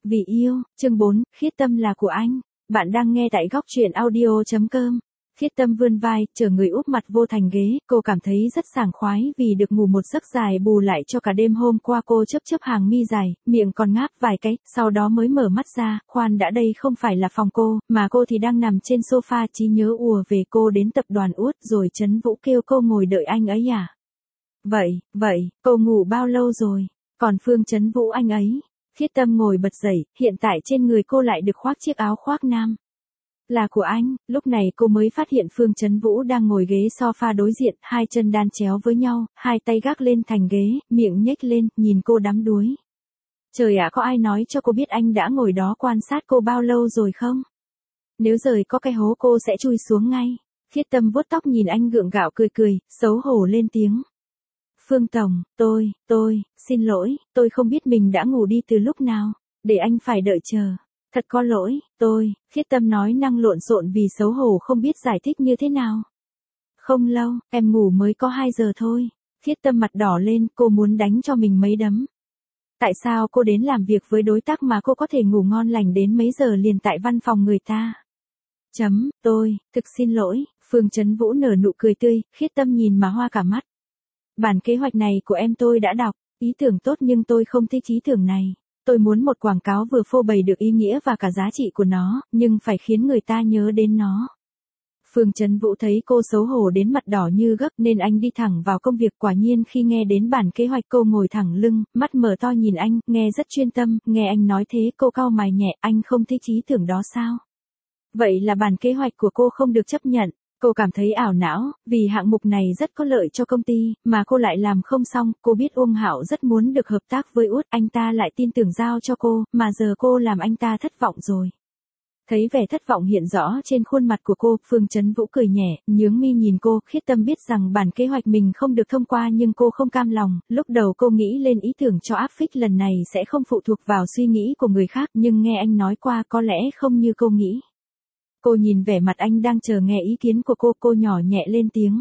Vì yêu, chương 4, khiết tâm là của anh. Bạn đang nghe tại góc truyện audio.com. Khiết tâm vươn vai, chờ người úp mặt vô thành ghế, cô cảm thấy rất sảng khoái vì được ngủ một giấc dài bù lại cho cả đêm hôm qua cô chớp hàng mi dài, miệng còn ngáp vài cái, sau đó mới mở mắt ra, khoan đã đây không phải là phòng cô, mà cô thì đang nằm trên sofa trí nhớ ùa về cô đến tập đoàn Út rồi Trấn Vũ kêu cô ngồi đợi anh ấy à? Vậy, cô ngủ bao lâu rồi? Còn Phương Trấn Vũ anh ấy? Khiết tâm ngồi bật dậy, hiện tại trên người cô lại được khoác chiếc áo khoác nam. Là của anh, lúc này cô mới phát hiện Phương Trấn Vũ đang ngồi ghế sofa đối diện, hai chân đan chéo với nhau, hai tay gác lên thành ghế, miệng nhếch lên, nhìn cô đắm đuối. Trời ạ, có ai nói cho cô biết anh đã ngồi đó quan sát cô bao lâu rồi không? Nếu rời có cái hố cô sẽ chui xuống ngay. Khiết tâm vuốt tóc nhìn anh gượng gạo cười, xấu hổ lên tiếng. Phương Tổng, tôi, xin lỗi, tôi không biết mình đã ngủ đi từ lúc nào, để anh phải đợi chờ. Thật có lỗi, khiết tâm nói năng lộn xộn vì xấu hổ không biết giải thích như thế nào. Không lâu, em ngủ mới có 2 giờ thôi. Khiết tâm mặt đỏ lên, cô muốn đánh cho mình mấy đấm. Tại sao cô đến làm việc với đối tác mà cô có thể ngủ ngon lành đến mấy giờ liền tại văn phòng người ta? Thực xin lỗi, Phương Trấn Vũ nở nụ cười tươi, khiết tâm nhìn mà hoa cả mắt. Bản kế hoạch này của em tôi đã đọc, ý tưởng tốt nhưng tôi không thích ý tưởng này. Tôi muốn một quảng cáo vừa phô bày được ý nghĩa và cả giá trị của nó, nhưng phải khiến người ta nhớ đến nó. Phương Trấn Vũ thấy cô xấu hổ đến mặt đỏ như gấc nên anh đi thẳng vào công việc. Quả nhiên khi nghe đến bản kế hoạch cô ngồi thẳng lưng, mắt mở to nhìn anh, nghe rất chuyên tâm, nghe anh nói thế cô cau mày nhẹ, anh không thích ý tưởng đó sao? Vậy là bản kế hoạch của cô không được chấp nhận. Cô cảm thấy ảo não, vì hạng mục này rất có lợi cho công ty, mà cô lại làm không xong. Cô biết Uông Hạo rất muốn được hợp tác với Út, anh ta lại tin tưởng giao cho cô, mà giờ cô làm anh ta thất vọng rồi. Thấy vẻ thất vọng hiện rõ trên khuôn mặt của cô, Phương Trấn Vũ cười nhẹ, nhướng mi nhìn cô. Khiết tâm biết rằng bản kế hoạch mình không được thông qua nhưng cô không cam lòng. Lúc đầu cô nghĩ lên ý tưởng cho áp phích lần này sẽ không phụ thuộc vào suy nghĩ của người khác, nhưng nghe anh nói qua có lẽ không như cô nghĩ. Cô nhìn vẻ mặt anh đang chờ nghe ý kiến của cô nhỏ nhẹ lên tiếng.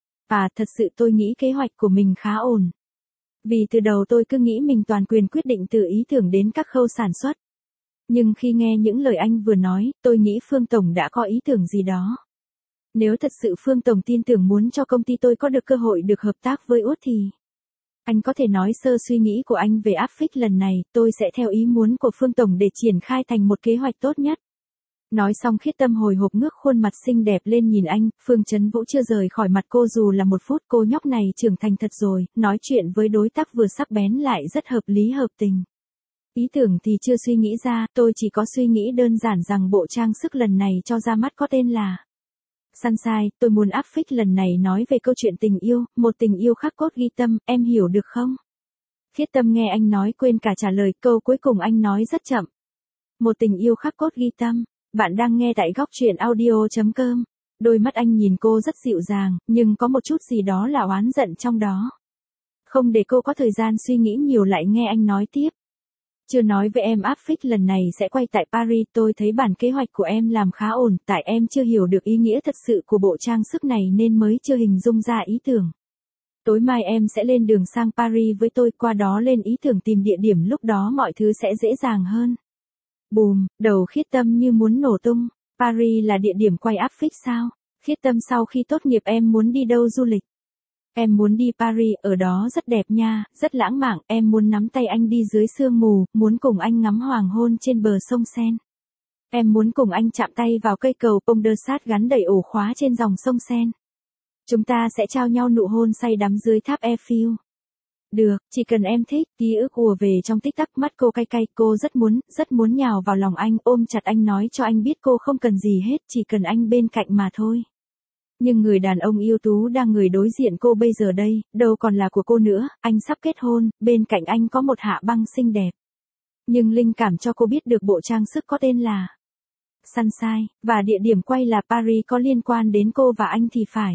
Thật sự tôi nghĩ kế hoạch của mình khá ổn. Vì từ đầu tôi cứ nghĩ mình toàn quyền quyết định từ ý tưởng đến các khâu sản xuất. Nhưng khi nghe những lời anh vừa nói, tôi nghĩ Phương Tổng đã có ý tưởng gì đó. Nếu thật sự Phương Tổng tin tưởng muốn cho công ty tôi có được cơ hội được hợp tác với Út thì... Anh có thể nói sơ suy nghĩ của anh về áp phích lần này, tôi sẽ theo ý muốn của Phương Tổng để triển khai thành một kế hoạch tốt nhất. Nói xong khiết tâm hồi hộp ngước khuôn mặt xinh đẹp lên nhìn anh. Phương Trấn Vũ chưa rời khỏi mặt cô dù là 1 phút. Cô nhóc này trưởng thành thật rồi, nói chuyện với đối tác vừa sắc bén lại rất hợp lý hợp tình. Ý tưởng thì chưa suy nghĩ ra, tôi chỉ có suy nghĩ đơn giản rằng bộ trang sức lần này cho ra mắt có tên là Sunshine. Tôi muốn áp phích lần này nói về câu chuyện tình yêu, một tình yêu khắc cốt ghi tâm, em hiểu được không? Khiết tâm nghe anh nói quên cả trả lời, câu cuối cùng anh nói rất chậm. Một tình yêu khắc cốt ghi tâm. Bạn đang nghe tại góc truyện audio.com. Đôi mắt anh nhìn cô rất dịu dàng, nhưng có một chút gì đó là oán giận trong đó. Không để cô có thời gian suy nghĩ nhiều lại nghe anh nói tiếp. Chưa nói với em áp phích lần này sẽ quay tại Paris, tôi thấy bản kế hoạch của em làm khá ổn, tại em chưa hiểu được ý nghĩa thật sự của bộ trang sức này nên mới chưa hình dung ra ý tưởng. Tối mai em sẽ lên đường sang Paris với tôi, qua đó lên ý tưởng tìm địa điểm, lúc đó mọi thứ sẽ dễ dàng hơn. Bùm, đầu khiết tâm như muốn nổ tung. Paris là địa điểm quay áp phích sao? Khiết tâm sau khi tốt nghiệp em muốn đi đâu du lịch? Em muốn đi Paris, ở đó rất đẹp nha, rất lãng mạn, em muốn nắm tay anh đi dưới sương mù, muốn cùng anh ngắm hoàng hôn trên bờ sông Seine. Em muốn cùng anh chạm tay vào cây cầu Pont de Sat gắn đầy ổ khóa trên dòng sông Seine. Chúng ta sẽ trao nhau nụ hôn say đắm dưới tháp Eiffel. Được, chỉ cần em thích. Ký ức ùa về trong tích tắc, mắt cô cay, cô rất muốn nhào vào lòng anh, ôm chặt anh nói cho anh biết cô không cần gì hết, chỉ cần anh bên cạnh mà thôi. Nhưng người đàn ông ưu tú đang người đối diện cô bây giờ đây, đâu còn là của cô nữa, anh sắp kết hôn, bên cạnh anh có một hạ băng xinh đẹp. Nhưng linh cảm cho cô biết được bộ trang sức có tên là Sunshine, và địa điểm quay là Paris có liên quan đến cô và anh thì phải.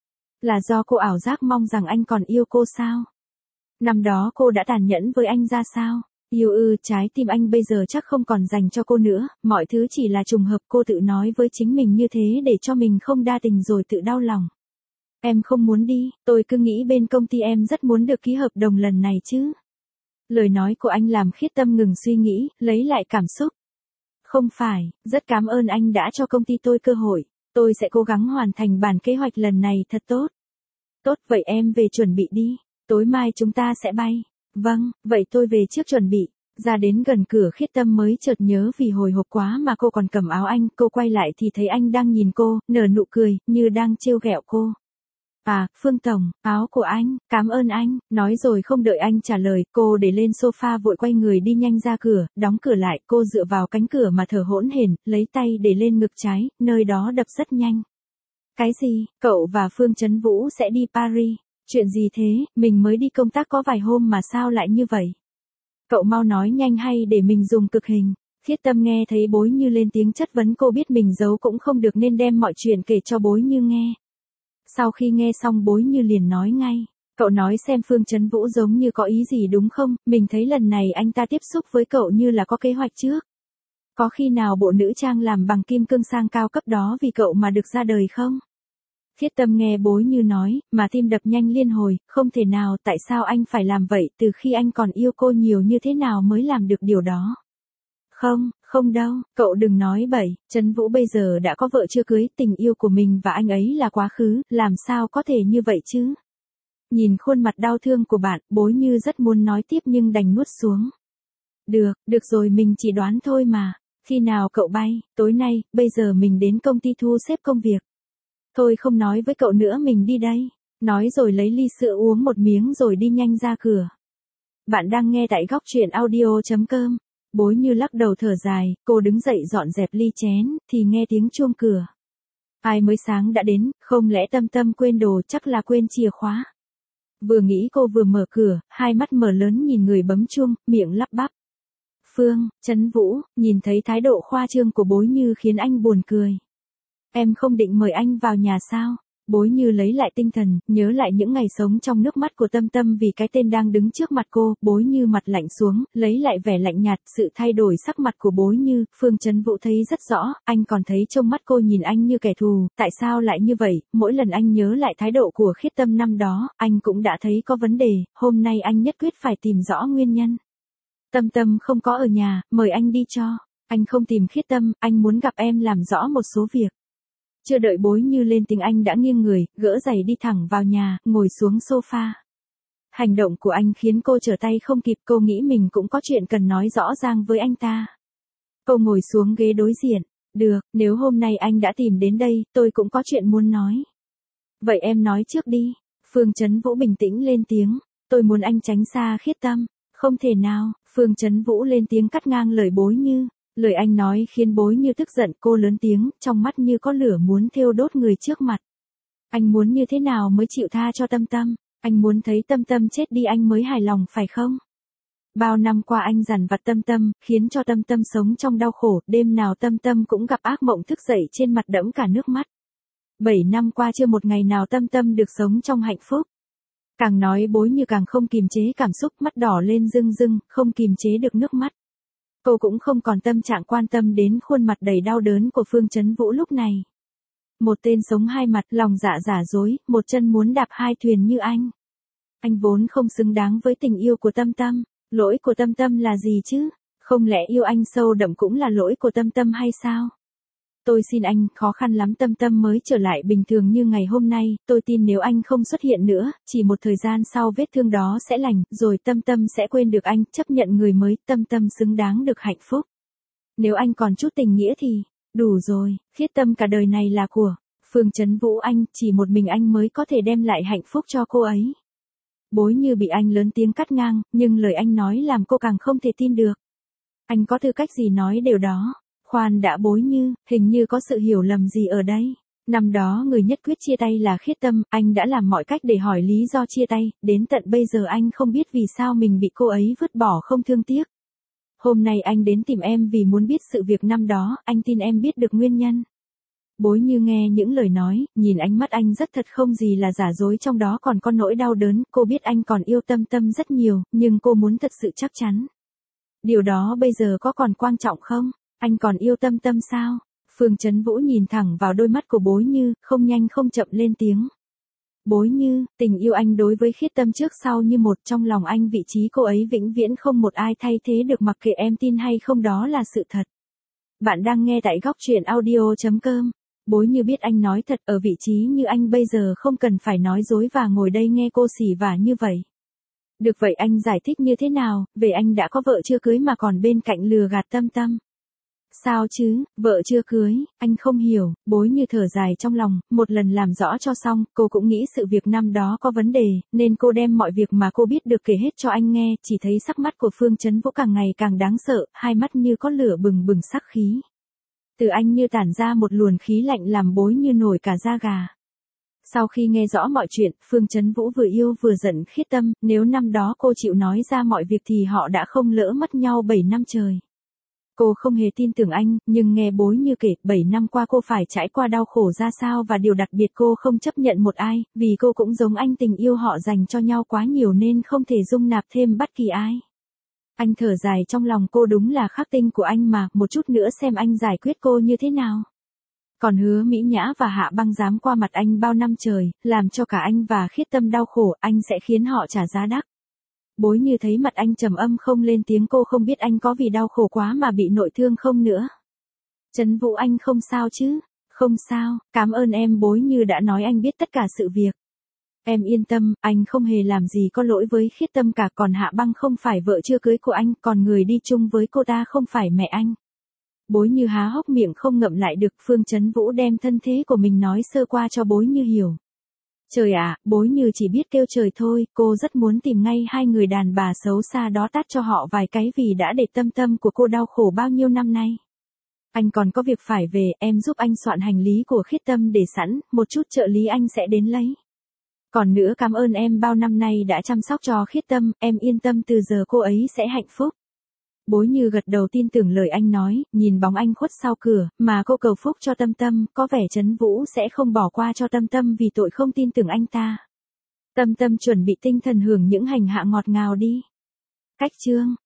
Là do cô ảo giác mong rằng anh còn yêu cô sao? Năm đó cô đã tàn nhẫn với anh ra sao? Yêu trái tim anh bây giờ chắc không còn dành cho cô nữa, mọi thứ chỉ là trùng hợp, cô tự nói với chính mình như thế để cho mình không đa tình rồi tự đau lòng. Em không muốn đi, tôi cứ nghĩ bên công ty em rất muốn được ký hợp đồng lần này chứ. Lời nói của anh làm Khiết Tâm ngừng suy nghĩ, lấy lại cảm xúc. Không phải, rất cảm ơn anh đã cho công ty tôi cơ hội. Tôi sẽ cố gắng hoàn thành bản kế hoạch lần này thật tốt. Tốt, vậy em về chuẩn bị đi. Tối mai chúng ta sẽ bay. Vâng, vậy tôi về trước chuẩn bị. Ra đến gần cửa Khiết Tâm mới chợt nhớ vì hồi hộp quá mà cô còn cầm áo anh. Cô quay lại thì thấy anh đang nhìn cô, nở nụ cười, như đang trêu ghẹo cô. À, Phương Tổng, áo của anh, cảm ơn anh. Nói rồi không đợi anh trả lời, cô để lên sofa vội quay người đi nhanh ra cửa, đóng cửa lại. Cô dựa vào cánh cửa mà thở hổn hển, lấy tay để lên ngực trái, nơi đó đập rất nhanh. Cái gì, cậu và Phương Chấn Vũ sẽ đi Paris? Chuyện gì thế, mình mới đi công tác có vài hôm mà sao lại như vậy? Cậu mau nói nhanh hay để mình dùng cực hình. Khiết Tâm nghe thấy Bối Như lên tiếng chất vấn, cô biết mình giấu cũng không được nên đem mọi chuyện kể cho Bối Như nghe. Sau khi nghe xong Bối Như liền nói ngay. Cậu nói xem Phương Chấn Vũ giống như có ý gì đúng không? Mình thấy lần này anh ta tiếp xúc với cậu như là có kế hoạch trước. Có khi nào bộ nữ trang làm bằng kim cương sang cao cấp đó vì cậu mà được ra đời không? Khiết Tâm nghe Bối Như nói, mà tim đập nhanh liên hồi, không thể nào, tại sao anh phải làm vậy, từ khi anh còn yêu cô nhiều như thế nào mới làm được điều đó? Không, không đâu, cậu đừng nói bậy, Trấn Vũ bây giờ đã có vợ chưa cưới, tình yêu của mình và anh ấy là quá khứ, làm sao có thể như vậy chứ? Nhìn khuôn mặt đau thương của bạn, Bối Như rất muốn nói tiếp nhưng đành nuốt xuống. Được rồi, mình chỉ đoán thôi mà. Khi nào cậu bay? Tối nay, bây giờ mình đến công ty thu xếp công việc. Thôi không nói với cậu nữa, mình đi đây. Nói rồi lấy ly sữa uống một miếng rồi đi nhanh ra cửa. Bạn đang nghe tại Góc Truyện Audio.com. Bối Như lắc đầu thở dài, cô đứng dậy dọn dẹp ly chén, thì nghe tiếng chuông cửa. Ai mới sáng đã đến, không lẽ Tâm Tâm quên đồ, chắc là quên chìa khóa. Vừa nghĩ cô vừa mở cửa, hai mắt mở lớn nhìn người bấm chuông, miệng lắp bắp. Phương Chấn Vũ, nhìn thấy thái độ khoa trương của Bối Như khiến anh buồn cười. Em không định mời anh vào nhà sao? Bối Như lấy lại tinh thần, nhớ lại những ngày sống trong nước mắt của Tâm Tâm vì cái tên đang đứng trước mặt cô, Bối Như mặt lạnh xuống, lấy lại vẻ lạnh nhạt, sự thay đổi sắc mặt của Bối Như, Phương Chấn Vũ thấy rất rõ, anh còn thấy trong mắt cô nhìn anh như kẻ thù, tại sao lại như vậy, mỗi lần anh nhớ lại thái độ của Khiết Tâm năm đó, anh cũng đã thấy có vấn đề, hôm nay anh nhất quyết phải tìm rõ nguyên nhân. Tâm Tâm không có ở nhà, mời anh đi cho. Anh không tìm Khiết Tâm, anh muốn gặp em làm rõ một số việc. Chưa đợi Bối Như lên tiếng anh đã nghiêng người, gỡ giày đi thẳng vào nhà, ngồi xuống sofa. Hành động của anh khiến cô trở tay không kịp, cô nghĩ mình cũng có chuyện cần nói rõ ràng với anh ta. Cô ngồi xuống ghế đối diện. Được, nếu hôm nay anh đã tìm đến đây, tôi cũng có chuyện muốn nói. Vậy em nói trước đi. Phương Chấn Vũ bình tĩnh lên tiếng. Tôi muốn anh tránh xa Khiết Tâm. Không thể nào, Phương Chấn Vũ lên tiếng cắt ngang lời Bối Như. Lời anh nói khiến Bối Như tức giận, cô lớn tiếng, trong mắt như có lửa muốn thiêu đốt người trước mặt. Anh muốn như thế nào mới chịu tha cho Tâm Tâm? Anh muốn thấy Tâm Tâm chết đi anh mới hài lòng phải không? Bao năm qua anh dằn vặt Tâm Tâm, khiến cho Tâm Tâm sống trong đau khổ, đêm nào Tâm Tâm cũng gặp ác mộng thức dậy trên mặt đẫm cả nước mắt. 7 năm qua chưa một ngày nào Tâm Tâm được sống trong hạnh phúc. Càng nói Bối Như càng không kìm chế cảm xúc, mắt đỏ lên rưng rưng, không kìm chế được nước mắt. Cô cũng không còn tâm trạng quan tâm đến khuôn mặt đầy đau đớn của Phương Chấn Vũ lúc này. Một tên sống hai mặt, lòng dạ giả dối, một chân muốn đạp hai thuyền như anh. Anh vốn không xứng đáng với tình yêu của Tâm Tâm. Lỗi của Tâm Tâm là gì chứ? Không lẽ yêu anh sâu đậm cũng là lỗi của Tâm Tâm hay sao? Tôi xin anh, khó khăn lắm Tâm Tâm mới trở lại bình thường như ngày hôm nay, tôi tin nếu anh không xuất hiện nữa, chỉ một thời gian sau vết thương đó sẽ lành, rồi Tâm Tâm sẽ quên được anh, chấp nhận người mới, Tâm Tâm xứng đáng được hạnh phúc. Nếu anh còn chút tình nghĩa thì, đủ rồi, Khiết Tâm cả đời này là của Phương Chấn Vũ anh, chỉ một mình anh mới có thể đem lại hạnh phúc cho cô ấy. Bối Như bị anh lớn tiếng cắt ngang, nhưng lời anh nói làm cô càng không thể tin được. Anh có tư cách gì nói điều đó? Khoan đã Bối Như, hình như có sự hiểu lầm gì ở đây. Năm đó người nhất quyết chia tay là Khiết Tâm, anh đã làm mọi cách để hỏi lý do chia tay, đến tận bây giờ anh không biết vì sao mình bị cô ấy vứt bỏ không thương tiếc. Hôm nay anh đến tìm em vì muốn biết sự việc năm đó, anh tin em biết được nguyên nhân. Bối Như nghe những lời nói, nhìn ánh mắt anh rất thật không gì là giả dối, trong đó còn có nỗi đau đớn, cô biết anh còn yêu Tâm Tâm rất nhiều, nhưng cô muốn thật sự chắc chắn. Điều đó bây giờ có còn quan trọng không? Anh còn yêu Tâm Tâm sao? Phương Chấn Vũ nhìn thẳng vào đôi mắt của Bối Như, không nhanh không chậm lên tiếng. Bối Như, tình yêu anh đối với Khiết Tâm trước sau như một, trong lòng anh vị trí cô ấy vĩnh viễn không một ai thay thế được, mặc kệ em tin hay không đó là sự thật. Bạn đang nghe tại góc truyện audio.com. Bối Như biết anh nói thật, ở vị trí như anh bây giờ không cần phải nói dối và ngồi đây nghe cô xỉ vả như vậy. Được vậy anh giải thích như thế nào, về anh đã có vợ chưa cưới mà còn bên cạnh lừa gạt Tâm Tâm. Sao chứ, vợ chưa cưới, anh không hiểu. Bối Như thở dài trong lòng, một lần làm rõ cho xong, cô cũng nghĩ sự việc năm đó có vấn đề, nên cô đem mọi việc mà cô biết được kể hết cho anh nghe, chỉ thấy sắc mắt của Phương Chấn Vũ càng ngày càng đáng sợ, hai mắt như có lửa bừng bừng sắc khí. Từ anh như tản ra một luồng khí lạnh làm Bối Như nổi cả da gà. Sau khi nghe rõ mọi chuyện, Phương Chấn Vũ vừa yêu vừa giận Khiết Tâm, nếu năm đó cô chịu nói ra mọi việc thì họ đã không lỡ mất nhau 7 năm trời. Cô không hề tin tưởng anh, nhưng nghe Bối Như kể, 7 năm qua cô phải trải qua đau khổ ra sao, và điều đặc biệt cô không chấp nhận một ai, vì cô cũng giống anh, tình yêu họ dành cho nhau quá nhiều nên không thể dung nạp thêm bất kỳ ai. Anh thở dài trong lòng, cô đúng là khắc tinh của anh mà, một chút nữa xem anh giải quyết cô như thế nào. Còn Hứa Mỹ Nhã và Hạ Băng dám qua mặt anh bao năm trời, làm cho cả anh và Khiết Tâm đau khổ, anh sẽ khiến họ trả giá đắt. Bối Như thấy mặt anh trầm âm không lên tiếng, cô không biết anh có vì đau khổ quá mà bị nội thương không nữa. Chấn Vũ anh không sao chứ? Không sao, cảm ơn em. Bối Như đã nói anh biết tất cả sự việc. Em yên tâm, anh không hề làm gì có lỗi với Khiết Tâm cả, còn Hạ Băng không phải vợ chưa cưới của anh, còn người đi chung với cô ta không phải mẹ anh. Bối Như há hốc miệng không ngậm lại được, Phương Chấn Vũ đem thân thế của mình nói sơ qua cho Bối Như hiểu. Trời ạ, Bối Như chỉ biết kêu trời thôi, cô rất muốn tìm ngay hai người đàn bà xấu xa đó tát cho họ vài cái vì đã để Tâm Tâm của cô đau khổ bao nhiêu năm nay. Anh còn có việc phải về, em giúp anh soạn hành lý của Khiết Tâm để sẵn, một chút trợ lý anh sẽ đến lấy. Còn nữa, cảm ơn em bao năm nay đã chăm sóc cho Khiết Tâm, em yên tâm từ giờ cô ấy sẽ hạnh phúc. Bối Như gật đầu tin tưởng lời anh nói, nhìn bóng anh khuất sau cửa, mà cô cầu phúc cho Tâm Tâm, có vẻ Chấn Vũ sẽ không bỏ qua cho Tâm Tâm vì tội không tin tưởng anh ta. Tâm Tâm chuẩn bị tinh thần hưởng những hành hạ ngọt ngào đi. Cách chương